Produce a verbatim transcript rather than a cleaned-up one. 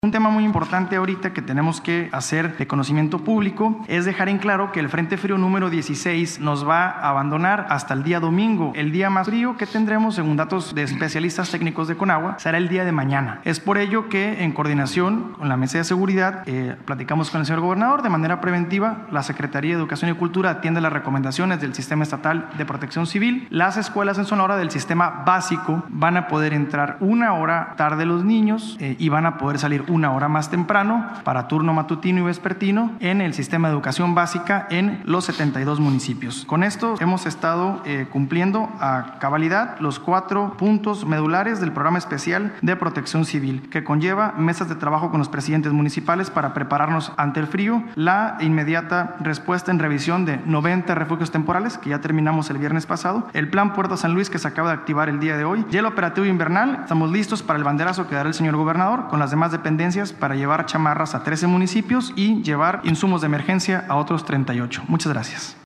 Un tema muy importante ahorita que tenemos que hacer de conocimiento público es dejar en claro que el Frente Frío número dieciséis nos va a abandonar hasta el día domingo. El día más frío que tendremos, según datos de especialistas técnicos de Conagua, será el día de mañana. Es por ello que, en coordinación con la Mesa de Seguridad, eh, platicamos con el señor gobernador de manera preventiva. La Secretaría de Educación y Cultura atiende las recomendaciones del Sistema Estatal de Protección Civil. Las escuelas en Sonora del sistema básico van a poder entrar una hora tarde los niños eh, y van a poder salir una hora más temprano para turno matutino y vespertino en el sistema de educación básica en los setenta y dos municipios. Con esto hemos estado eh, cumpliendo a cabalidad los cuatro puntos medulares del programa especial de protección civil, que conlleva mesas de trabajo con los presidentes municipales para prepararnos ante el frío, la inmediata respuesta en revisión de noventa refugios temporales, que ya terminamos el viernes pasado, el plan Puerto San Luis, que se acaba de activar el día de hoy, y el operativo invernal. Estamos listos para el banderazo que dará el señor gobernador con las demás dependencias para llevar chamarras a trece municipios y llevar insumos de emergencia a otros treinta y ocho. Muchas gracias.